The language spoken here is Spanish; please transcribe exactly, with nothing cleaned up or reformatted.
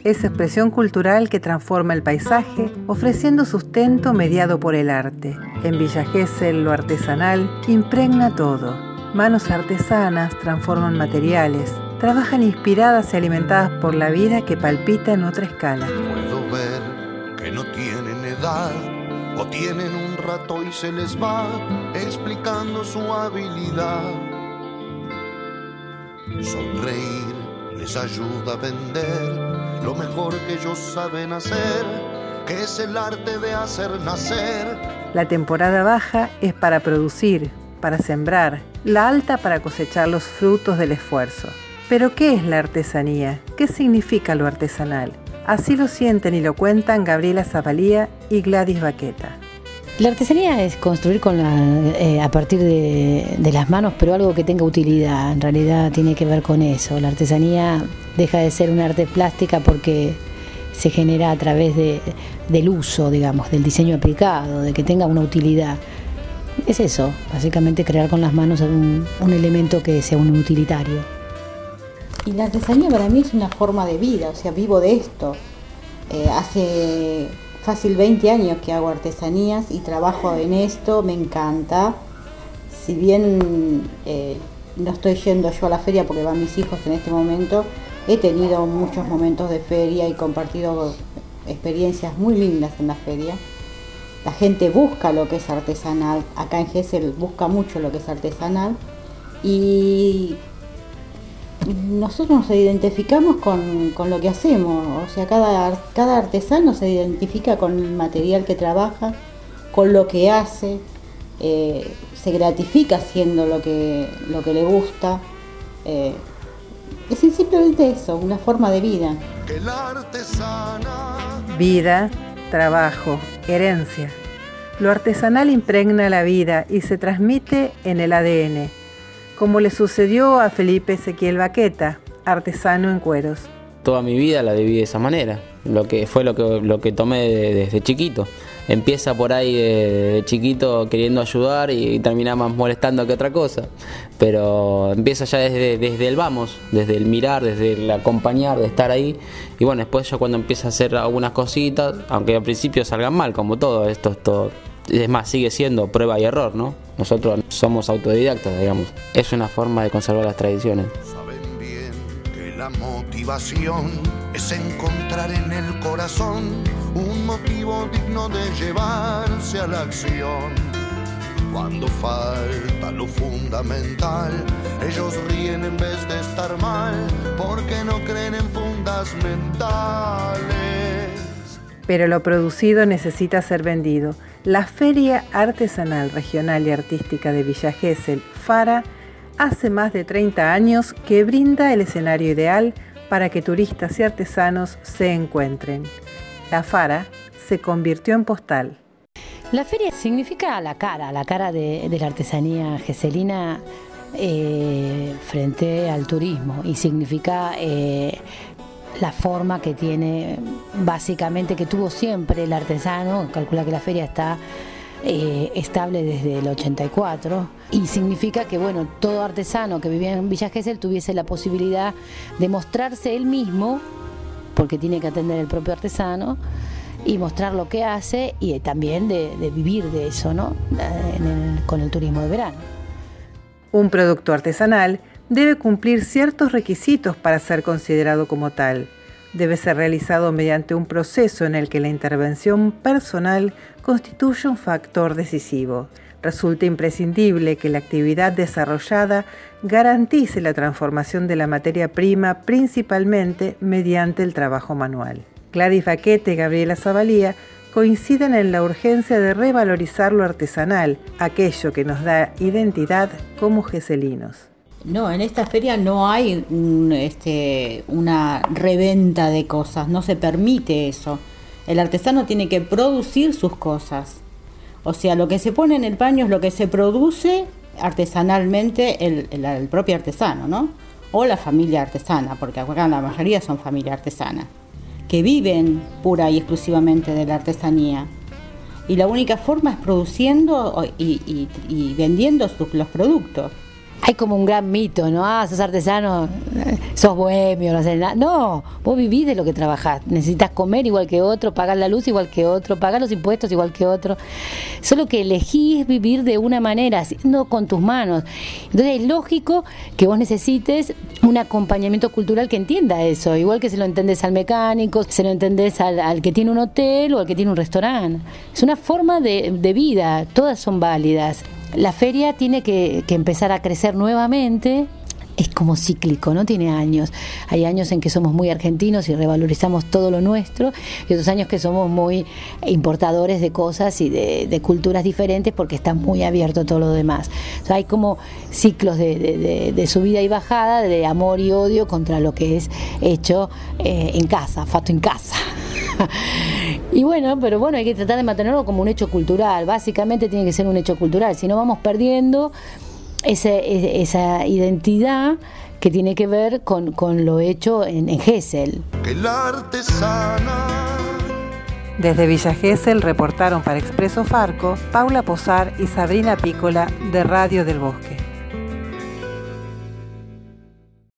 esa expresión cultural que transforma el paisaje, ofreciendo sustento mediado por el arte. En Villa Gesell, lo artesanal impregna todo. Manos artesanas transforman materiales, trabajan inspiradas y alimentadas por la vida que palpita en otra escala. Puedo ver que no tienen edad, o tienen un rato y se les va explicando su habilidad. Sonreír les ayuda a vender lo mejor que ellos saben hacer, que es el arte de hacer nacer. La temporada baja es para producir, para sembrar, la alta para cosechar los frutos del esfuerzo. Pero ¿qué es la artesanía? ¿Qué significa lo artesanal? Así lo sienten y lo cuentan Gabriela Zavalía y Gladys Baqueta. La artesanía es construir con la, eh, a partir de, de las manos, pero algo que tenga utilidad. En realidad tiene que ver con eso. La artesanía deja de ser un arte plástica porque se genera a través de, del uso, digamos, del diseño aplicado, de que tenga una utilidad. Es eso, básicamente crear con las manos un, un elemento que sea un utilitario. Y la artesanía para mí es una forma de vida, o sea, vivo de esto. Eh, hace fácil veinte años que hago artesanías y trabajo en esto, me encanta. Si bien eh, no estoy yendo yo a la feria porque van mis hijos en este momento, he tenido muchos momentos de feria y compartido experiencias muy lindas en la feria. La gente busca lo que es artesanal, acá en Gesell busca mucho lo que es artesanal y nosotros nos identificamos con, con lo que hacemos, o sea, cada, cada artesano se identifica con el material que trabaja, con lo que hace, eh, se gratifica haciendo lo que, lo que le gusta. Eh, es simplemente eso, una forma de vida. Que la artesana... Vida, trabajo, herencia. Lo artesanal impregna la vida y se transmite en el A D N, como le sucedió a Felipe Ezequiel Baqueta, artesano en cueros. Toda mi vida la viví de esa manera, lo que fue lo que, lo que tomé de, desde chiquito. Empieza por ahí de, de chiquito queriendo ayudar y, y termina más molestando que otra cosa, pero empieza ya desde, desde el vamos, desde el mirar, desde el acompañar, de estar ahí, y bueno, después ya cuando empieza a hacer algunas cositas, aunque al principio salgan mal, como todo, esto es todo, es más, sigue siendo prueba y error, ¿no? Nosotros somos autodidactas, digamos, es una forma de conservar las tradiciones. Saben bien que la motivación es encontrar en el corazón un motivo digno de llevarse a la acción. Cuando falta lo fundamental, ellos ríen en vez de estar mal, porque no creen en fundas mentales. Pero lo producido necesita ser vendido. La Feria Artesanal Regional y Artística de Villa Gesell, FARA, hace más de treinta años que brinda el escenario ideal para que turistas y artesanos se encuentren. La FARA se convirtió en postal. La feria significa la cara, la cara de, de la artesanía gesellina eh, frente al turismo, y significa eh, la forma que tiene, básicamente, que tuvo siempre el artesano. Calcula que la feria está eh, estable desde el ochenta y cuatro, y significa que, bueno, todo artesano que vivía en Villa Gesell tuviese la posibilidad de mostrarse él mismo, porque tiene que atender el propio artesano, y mostrar lo que hace, y también de, de vivir de eso, ¿no? En el, con el turismo de verano. Un producto artesanal debe cumplir ciertos requisitos para ser considerado como tal. Debe ser realizado mediante un proceso en el que la intervención personal constituye un factor decisivo. Resulta imprescindible que la actividad desarrollada garantice la transformación de la materia prima, principalmente mediante el trabajo manual. Gladys Baqueta y Gabriela Zavalía coinciden en la urgencia de revalorizar lo artesanal, aquello que nos da identidad como geselinos. No, en esta feria no hay un, este, una reventa de cosas, no se permite eso. El artesano tiene que producir sus cosas. O sea, lo que se pone en el paño es lo que se produce artesanalmente el, el, el propio artesano, ¿no? O la familia artesana, porque acá la mayoría son familia artesana, que viven pura y exclusivamente de la artesanía. Y la única forma es produciendo y, y, y vendiendo sus, los productos. hay como un gran mito, ¿no? Ah, sos artesano, sos bohemio, no haces nada. No, vos vivís de lo que trabajás. Necesitas comer igual que otro, pagar la luz igual que otro, pagar los impuestos igual que otro. Solo que elegís vivir de una manera, haciendo con tus manos. Entonces es lógico que vos necesites un acompañamiento cultural que entienda eso. Igual que se lo entendés al mecánico, se lo entendés al, al que tiene un hotel o al que tiene un restaurante. Es una forma de, de vida, todas son válidas. La feria tiene que, que empezar a crecer nuevamente, es como cíclico, no tiene años. Hay años en que somos muy argentinos y revalorizamos todo lo nuestro, y otros años que somos muy importadores de cosas y de, de culturas diferentes porque está muy abierto todo lo demás. O sea, hay como ciclos de, de, de, de subida y bajada, de amor y odio contra lo que es hecho eh, en casa, fatto en casa. Y bueno, pero bueno, hay que tratar de mantenerlo como un hecho cultural. Básicamente tiene que ser un hecho cultural, si no vamos perdiendo ese, esa identidad que tiene que ver con, con lo hecho en, en Gesell. Que la artesana. Desde Villa Gesell reportaron para Expreso Farco Paula Posar y Sabrina Pícola de Radio del Bosque.